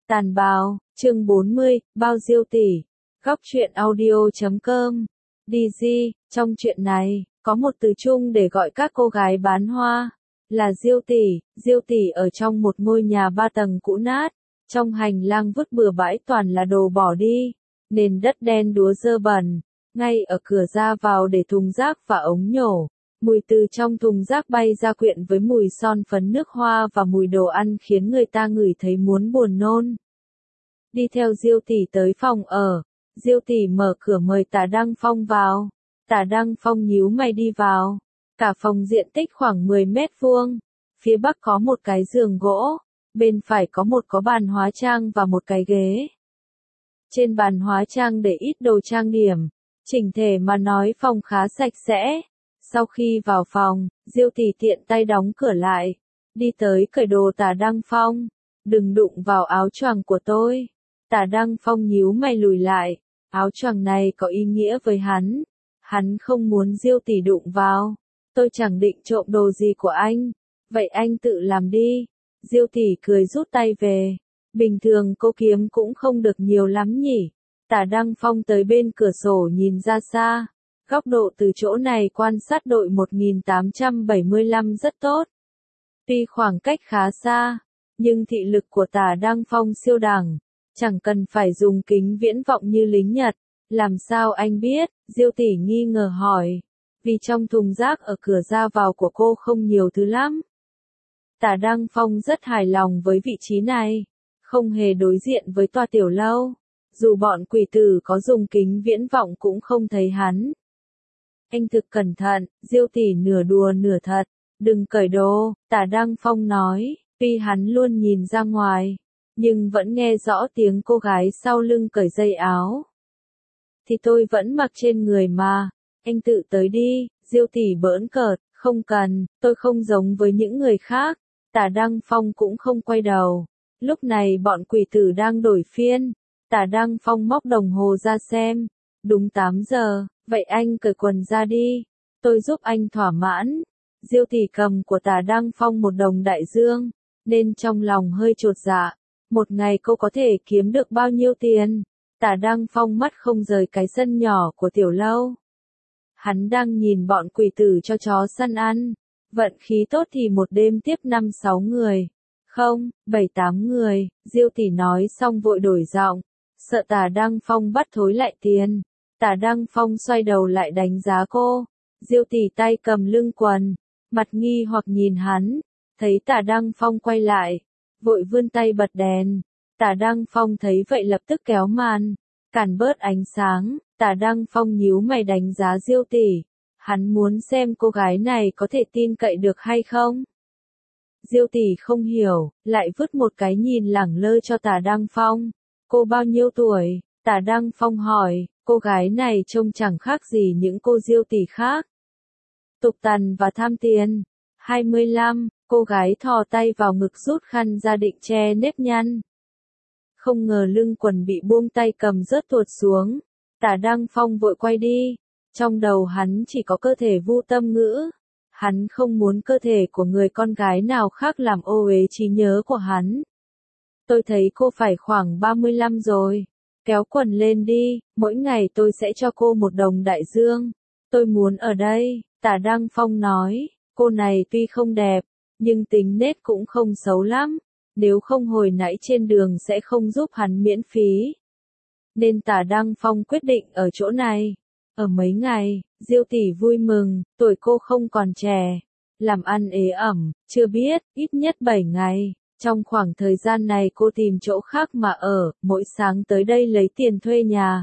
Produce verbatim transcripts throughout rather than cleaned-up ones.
Tàn bào, chương bốn mươi, bao diêu tỷ. Góc truyện audio chấm com. đê giê, trong chuyện này, có một từ chung để gọi các cô gái bán hoa, là diêu tỷ. Diêu tỷ ở trong một ngôi nhà ba tầng cũ nát, trong hành lang vứt bừa bãi toàn là đồ bỏ đi, nền đất đen đúa dơ bẩn, ngay ở cửa ra vào để thùng rác và ống nhổ. Mùi từ trong thùng rác bay ra quyện với mùi son phấn nước hoa và mùi đồ ăn khiến người ta ngửi thấy muốn buồn nôn. Đi theo Diêu tỷ tới phòng ở, Diêu tỷ mở cửa mời Tả Đăng Phong vào. Tả Đăng Phong nhíu mày đi vào. Cả phòng diện tích khoảng mười mét vuông. Phía bắc có một cái giường gỗ, bên phải có một có bàn hóa trang và một cái ghế. Trên bàn hóa trang để ít đồ trang điểm, chỉnh thể mà nói phòng khá sạch sẽ. Sau khi vào phòng, Diêu tỷ tiện tay đóng cửa lại, đi tới cởi đồ Tả Đăng Phong. Đừng đụng vào áo choàng của tôi. Tả Đăng Phong nhíu mày lùi lại, áo choàng này có ý nghĩa với hắn. Hắn không muốn Diêu tỷ đụng vào. Tôi chẳng định trộm đồ gì của anh, vậy anh tự làm đi. Diêu tỷ cười rút tay về. Bình thường cô kiếm cũng không được nhiều lắm nhỉ. Tả Đăng Phong tới bên cửa sổ nhìn ra xa. Góc độ từ chỗ này quan sát đội một nghìn tám trăm bảy mươi lăm rất tốt. Tuy khoảng cách khá xa, nhưng thị lực của Tả Đăng Phong siêu đẳng, chẳng cần phải dùng kính viễn vọng như lính Nhật. Làm sao anh biết? Diêu tỷ nghi ngờ hỏi. Vì trong thùng rác ở cửa ra vào của cô không nhiều thứ lắm. Tả Đăng Phong rất hài lòng với vị trí này, không hề đối diện với toa tiểu lâu. Dù bọn quỷ tử có dùng kính viễn vọng cũng không thấy hắn. Anh thực cẩn thận, Diêu tỷ nửa đùa nửa thật. Đừng cởi đồ, Tả Đăng Phong nói. Tuy hắn luôn nhìn ra ngoài, nhưng vẫn nghe rõ tiếng cô gái sau lưng cởi dây áo. Thì tôi vẫn mặc trên người mà, anh tự tới đi. Diêu tỷ bỡn cợt, không cần, tôi không giống với những người khác. Tả Đăng Phong cũng không quay đầu. Lúc này bọn quỷ tử đang đổi phiên. Tả Đăng Phong móc đồng hồ ra xem. Đúng tám giờ, vậy anh cởi quần ra đi. Tôi giúp anh thỏa mãn. Diêu tỷ cầm của Tả Đăng Phong một đồng đại dương, nên trong lòng hơi chột dạ. Một ngày cô có thể kiếm được bao nhiêu tiền? Tả Đăng Phong mắt không rời cái sân nhỏ của tiểu lâu. Hắn đang nhìn bọn quỷ tử cho chó săn ăn. Vận khí tốt thì một đêm tiếp năm sáu người. Không, bảy tám người. Diêu tỷ nói xong vội đổi giọng. Sợ Tả Đăng Phong bắt thối lại tiền. Tả Đăng Phong xoay đầu lại đánh giá cô. Diêu tỷ tay cầm lưng quần, mặt nghi hoặc nhìn hắn. Thấy Tả Đăng Phong quay lại, vội vươn tay bật đèn. Tả Đăng Phong thấy vậy lập tức kéo màn, cản bớt ánh sáng. Tả Đăng Phong nhíu mày đánh giá Diêu tỷ. Hắn muốn xem cô gái này có thể tin cậy được hay không. Diêu tỷ không hiểu, lại vứt một cái nhìn lẳng lơ cho Tả Đăng Phong. Cô bao nhiêu tuổi? Tả Đăng Phong hỏi. Cô gái này trông chẳng khác gì những cô Diêu tỷ khác. Tục tằn và tham tiền. hai mươi lăm, cô gái thò tay vào ngực rút khăn ra định che nếp nhăn. Không ngờ lưng quần bị buông tay cầm rớt tuột xuống. Tả Đăng Phong vội quay đi. Trong đầu hắn chỉ có cơ thể Vu Tâm Ngữ. Hắn không muốn cơ thể của người con gái nào khác làm ô uế trí nhớ của hắn. Tôi thấy cô phải khoảng ba mươi lăm rồi. Kéo quần lên đi, mỗi ngày tôi sẽ cho cô một đồng đại dương. Tôi muốn ở đây, Tả Đăng Phong nói. Cô này tuy không đẹp, nhưng tính nết cũng không xấu lắm. Nếu không hồi nãy trên đường sẽ không giúp hắn miễn phí. Nên Tả Đăng Phong quyết định ở chỗ này. Ở mấy ngày, Diêu tỷ vui mừng, tuổi cô không còn trẻ. Làm ăn ế ẩm, chưa biết, ít nhất bảy ngày. Trong khoảng thời gian này cô tìm chỗ khác mà ở, mỗi sáng tới đây lấy tiền thuê nhà.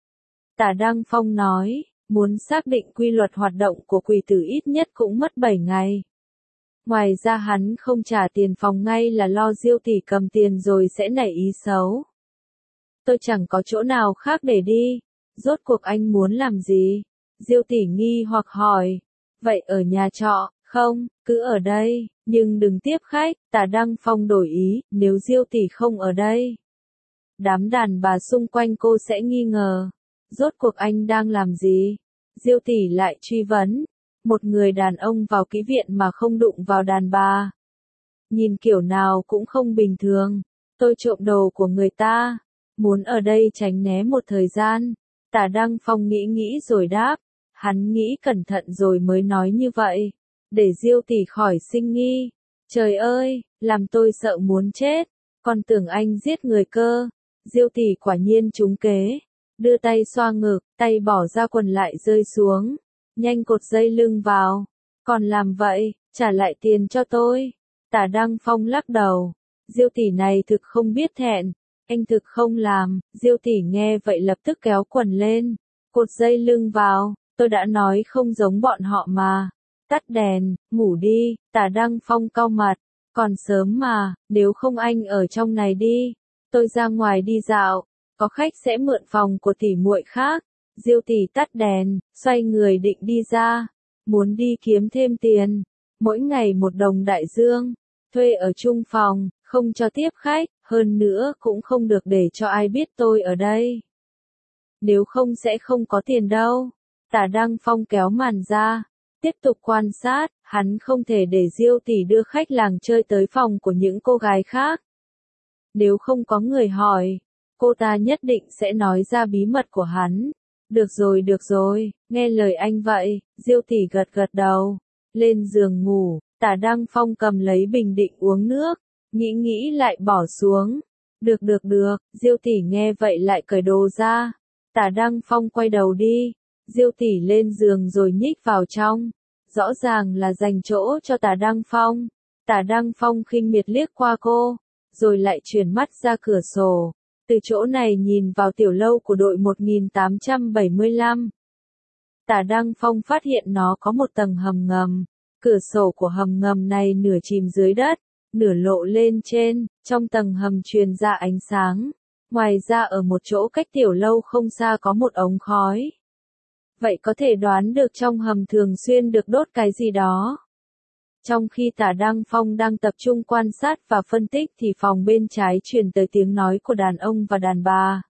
Tả Đăng Phong nói, muốn xác định quy luật hoạt động của quỷ tử ít nhất cũng mất bảy ngày. Ngoài ra hắn không trả tiền phòng ngay là lo Diêu tỷ cầm tiền rồi sẽ nảy ý xấu. Tôi chẳng có chỗ nào khác để đi. Rốt cuộc anh muốn làm gì? Diêu tỷ nghi hoặc hỏi. Vậy ở nhà trọ, không, cứ ở đây, nhưng đừng tiếp khách. Tả Đăng Phong đổi ý, nếu Diêu tỷ không ở đây, đám đàn bà xung quanh cô sẽ nghi ngờ. Rốt cuộc anh đang làm gì? Diêu tỷ lại truy vấn. Một người đàn ông vào kỹ viện mà không đụng vào đàn bà. Nhìn kiểu nào cũng không bình thường. tôi trộm đồ của người ta, muốn ở đây tránh né một thời gian. Tả Đăng Phong nghĩ nghĩ rồi đáp, hắn nghĩ cẩn thận rồi mới nói như vậy, để Diêu tỷ khỏi sinh nghi. Trời ơi, làm tôi sợ muốn chết, còn tưởng anh giết người cơ. Diêu tỷ quả nhiên trúng kế, đưa tay xoa ngực, tay bỏ ra quần lại rơi xuống, nhanh cột dây lưng vào, còn làm vậy, trả lại tiền cho tôi. Tả Đăng Phong lắc đầu, Diêu tỷ này thực không biết thẹn, anh thực không làm. Diêu tỷ nghe vậy lập tức kéo quần lên, cột dây lưng vào, tôi đã nói không giống bọn họ mà. Tắt đèn, ngủ đi. Tả Đăng Phong cau mặt, còn sớm mà, nếu không anh ở trong này đi, tôi ra ngoài đi dạo, có khách sẽ mượn phòng của tỷ muội khác. Diêu tỷ tắt đèn, xoay người định đi ra, muốn đi kiếm thêm tiền, mỗi ngày một đồng đại dương, thuê ở chung phòng, không cho tiếp khách, hơn nữa cũng không được để cho ai biết tôi ở đây. Nếu không sẽ không có tiền đâu. Tả Đăng Phong kéo màn ra, tiếp tục quan sát, hắn không thể để Diêu tỷ đưa khách làng chơi tới phòng của những cô gái khác. Nếu không có người hỏi, cô ta nhất định sẽ nói ra bí mật của hắn. Được rồi được rồi, nghe lời anh vậy. Diêu tỷ gật gật đầu, lên giường ngủ. Tả Đăng Phong cầm lấy bình định uống nước, nghĩ nghĩ lại bỏ xuống. Được được được, Diêu tỷ nghe vậy lại cởi đồ ra. Tả Đăng Phong quay đầu đi, Diêu tỷ lên giường rồi nhích vào trong, rõ ràng là dành chỗ cho Tả Đăng Phong. Tả Đăng Phong khinh miệt liếc qua cô, rồi lại chuyển mắt ra cửa sổ, từ chỗ này nhìn vào tiểu lâu của đội một nghìn tám trăm bảy mươi lăm. Tả Đăng Phong phát hiện nó có một tầng hầm ngầm, cửa sổ của hầm ngầm này nửa chìm dưới đất, nửa lộ lên trên, trong tầng hầm truyền ra ánh sáng. Ngoài ra ở một chỗ cách tiểu lâu không xa có một ống khói. Vậy có thể đoán được trong hầm thường xuyên được đốt cái gì đó. Trong khi Tả Đăng Phong đang tập trung quan sát và phân tích thì phòng bên trái truyền tới tiếng nói của đàn ông và đàn bà.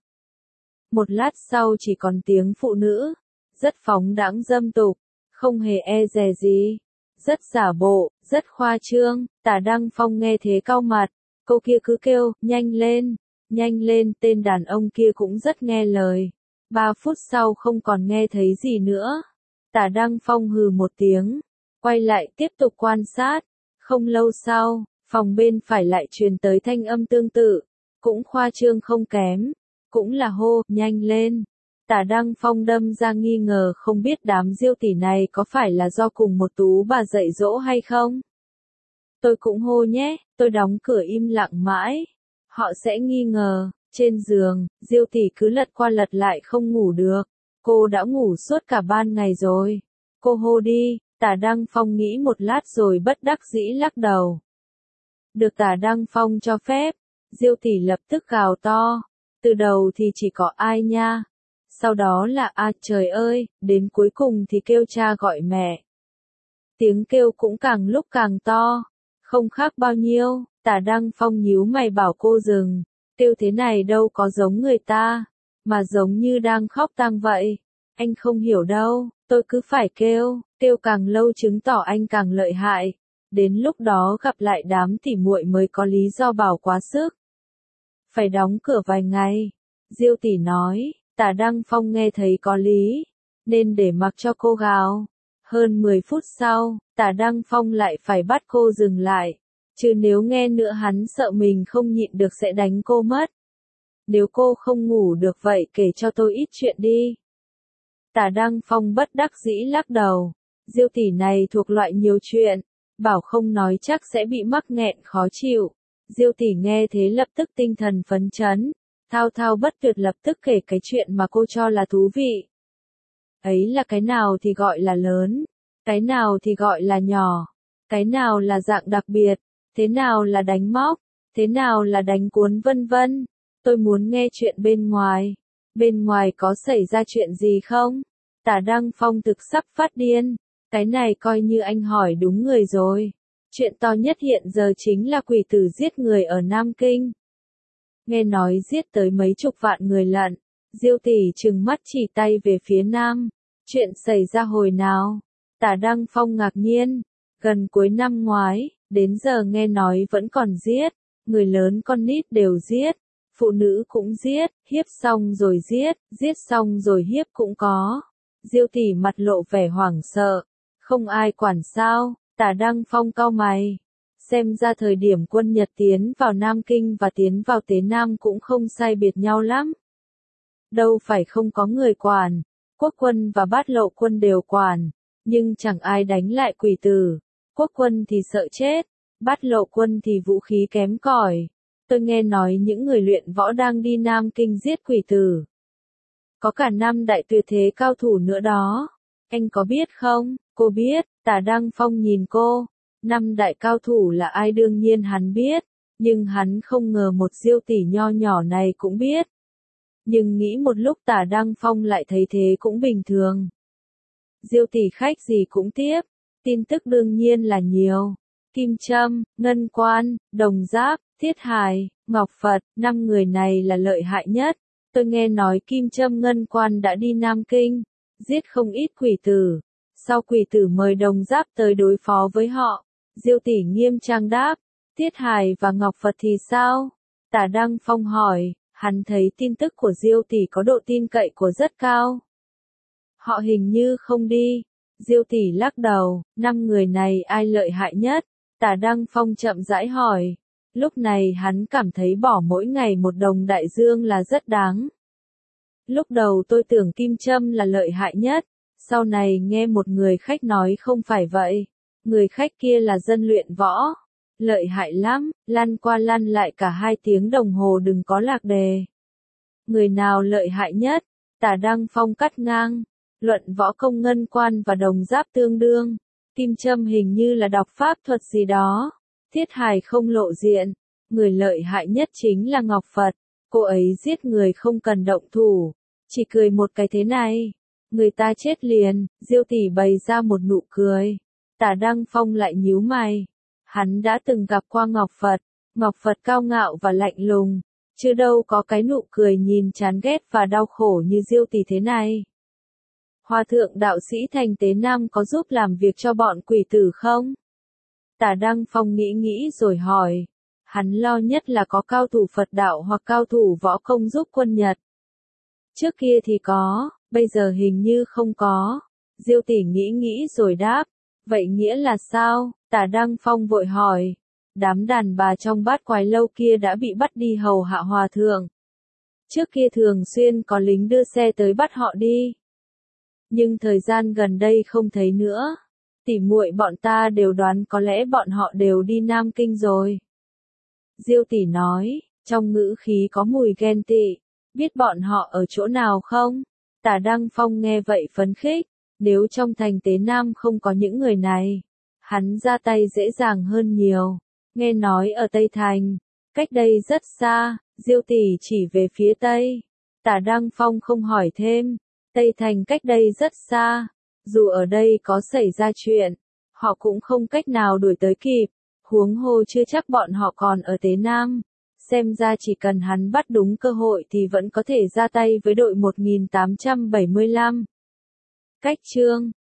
Một lát sau chỉ còn tiếng phụ nữ, rất phóng đãng dâm tục, không hề e dè gì, rất giả bộ, rất khoa trương. Tả Đăng Phong nghe thế cau mặt, câu kia cứ kêu, nhanh lên, nhanh lên. Tên đàn ông kia cũng rất nghe lời. Ba phút sau không còn nghe thấy gì nữa. Tả Đăng Phong hừ một tiếng, quay lại tiếp tục quan sát. Không lâu sau, phòng bên phải lại truyền tới thanh âm tương tự, cũng khoa trương không kém, cũng là hô, nhanh lên. Tả Đăng Phong đâm ra nghi ngờ không biết đám Diêu tỷ này có phải là do cùng một tú bà dạy dỗ hay không. Tôi cũng hô nhé, tôi đóng cửa im lặng mãi. Họ sẽ nghi ngờ. Trên giường, Diêu tỷ cứ lật qua lật lại không ngủ được. Cô đã ngủ suốt cả ban ngày rồi. Cô hô đi. Tả Đăng Phong nghĩ một lát rồi bất đắc dĩ lắc đầu. Được Tả Đăng Phong cho phép, Diêu tỷ lập tức gào to. Từ đầu thì chỉ có ai nha. Sau đó là a trời ơi, đến cuối cùng thì kêu cha gọi mẹ. Tiếng kêu cũng càng lúc càng to, không khác bao nhiêu. Tả Đăng Phong nhíu mày bảo cô dừng. Kêu thế này đâu có giống người ta, mà giống như đang khóc tang vậy. Anh không hiểu đâu, tôi cứ phải kêu, kêu càng lâu chứng tỏ anh càng lợi hại. Đến lúc đó gặp lại đám tỉ muội mới có lý do bảo quá sức. Phải đóng cửa vài ngày, Diêu tỷ nói. Tả Đăng Phong nghe thấy có lý, nên để mặc cho cô gào. Hơn mười phút sau, Tả Đăng Phong lại phải bắt cô dừng lại. Chứ nếu nghe nữa hắn sợ mình không nhịn được sẽ đánh cô mất. Nếu cô không ngủ được vậy kể cho tôi ít chuyện đi. Tả Đăng Phong bất đắc dĩ lắc đầu. Diêu tỷ này thuộc loại nhiều chuyện, bảo không nói chắc sẽ bị mắc nghẹn khó chịu. Diêu tỷ nghe thế lập tức tinh thần phấn chấn, thao thao bất tuyệt lập tức kể cái chuyện mà cô cho là thú vị. Ấy là cái nào thì gọi là lớn, cái nào thì gọi là nhỏ, cái nào là dạng đặc biệt, thế nào là đánh móc, thế nào là đánh cuốn vân vân. Tôi muốn nghe chuyện bên ngoài. Bên ngoài có xảy ra chuyện gì không? Tả Đăng Phong thực sắp phát điên. Cái này coi như anh hỏi đúng người rồi. Chuyện to nhất hiện giờ chính là quỷ tử giết người ở Nam Kinh. Nghe nói giết tới mấy chục vạn người lận. Diêu tỷ trừng mắt chỉ tay về phía Nam. Chuyện xảy ra hồi nào? Tả Đăng Phong ngạc nhiên. Gần cuối năm ngoái, đến giờ nghe nói vẫn còn giết. người lớn con nít đều giết, phụ nữ cũng giết, hiếp xong rồi giết, giết xong rồi hiếp cũng có. Diêu tỷ mặt lộ vẻ hoảng sợ, không ai quản sao? Tả Đăng Phong cau mày. Xem ra thời điểm quân Nhật tiến vào Nam Kinh và tiến vào Tế Nam cũng không sai biệt nhau lắm. Đâu phải không có người quản, quốc quân và bát lộ quân đều quản, nhưng chẳng ai đánh lại quỷ tử. Quốc quân thì sợ chết, bát lộ quân thì vũ khí kém cỏi. Tôi nghe nói những người luyện võ đang đi Nam Kinh giết quỷ tử. Có cả năm đại tuyệt thế cao thủ nữa đó. Anh có biết không? Cô biết. Tả Đăng Phong nhìn cô. Năm đại cao thủ là ai đương nhiên hắn biết. Nhưng hắn không ngờ một Diêu tỷ nho nhỏ này cũng biết. Nhưng nghĩ một lúc Tả Đăng Phong lại thấy thế cũng bình thường. Diêu tỷ khách gì cũng tiếp. Tin tức đương nhiên là nhiều. Kim Trâm, Ngân Quan, Đồng Giáp, Thiết Hải, Ngọc Phật, năm người này là lợi hại nhất. Tôi nghe nói Kim Trâm Ngân Quan đã đi Nam Kinh, giết không ít quỷ tử. Sau quỷ tử mời Đồng Giáp tới đối phó với họ. Diêu tỷ nghiêm trang đáp. Thiết Hải và Ngọc Phật thì sao? Tả Đăng Phong hỏi, hắn thấy tin tức của Diêu tỷ có độ tin cậy của rất cao. Họ hình như không đi. Diêu tỷ lắc đầu, năm người này ai lợi hại nhất? Tả Đăng Phong chậm rãi hỏi. Lúc này hắn cảm thấy bỏ mỗi ngày một đồng đại dương là rất đáng. Lúc đầu tôi tưởng Kim Trâm là lợi hại nhất, sau này nghe một người khách nói không phải vậy. Người khách kia là dân luyện võ. Lợi hại lắm, lăn qua lăn lại cả hai tiếng đồng hồ đừng có lạc đề. Người nào lợi hại nhất? Tả Đăng Phong cắt ngang. Luận võ công Ngân Quan và Đồng Giáp tương đương. Kim Trâm hình như là đọc pháp thuật gì đó. Thiết Hải không lộ diện. Người lợi hại nhất chính là Ngọc Phật. Cô ấy giết người không cần động thủ. Chỉ cười một cái thế này. Người ta chết liền. Diêu tỷ bày ra một nụ cười. Tả Đăng Phong lại nhíu mày. Hắn đã từng gặp qua Ngọc Phật. Ngọc Phật cao ngạo và lạnh lùng. Chứ đâu có cái nụ cười nhìn chán ghét và đau khổ như Diêu tỷ thế này. Hòa thượng đạo sĩ thành Tế Nam có giúp làm việc cho bọn quỷ tử không? Tả Đăng Phong nghĩ nghĩ rồi hỏi. Hắn lo nhất là có cao thủ Phật đạo hoặc cao thủ võ công giúp quân Nhật. Trước kia thì có, bây giờ hình như không có. Diêu tỷ nghĩ nghĩ rồi đáp. Vậy nghĩa là sao? Tả Đăng Phong vội hỏi. Đám đàn bà trong bát quái lâu kia đã bị bắt đi hầu hạ hòa thượng. Trước kia thường xuyên có lính đưa xe tới bắt họ đi. Nhưng thời gian gần đây không thấy nữa. Tỉ muội bọn ta đều đoán có lẽ bọn họ đều đi Nam Kinh rồi. Diêu tỷ nói, trong ngữ khí có mùi ghen tị. Biết bọn họ ở chỗ nào không? Tả Đăng Phong nghe vậy phấn khích. Nếu trong thành Tế Nam không có những người này, hắn ra tay dễ dàng hơn nhiều. Nghe nói ở Tây Thành, cách đây rất xa, Diêu tỷ chỉ về phía Tây. Tả Đăng Phong không hỏi thêm. Tây Thành cách đây rất xa. Dù ở đây có xảy ra chuyện, họ cũng không cách nào đuổi tới kịp. Huống hồ chưa chắc bọn họ còn ở Tế Nam. Xem ra chỉ cần hắn bắt đúng cơ hội thì vẫn có thể ra tay với đội một nghìn tám trăm bảy mươi lăm. Cách chương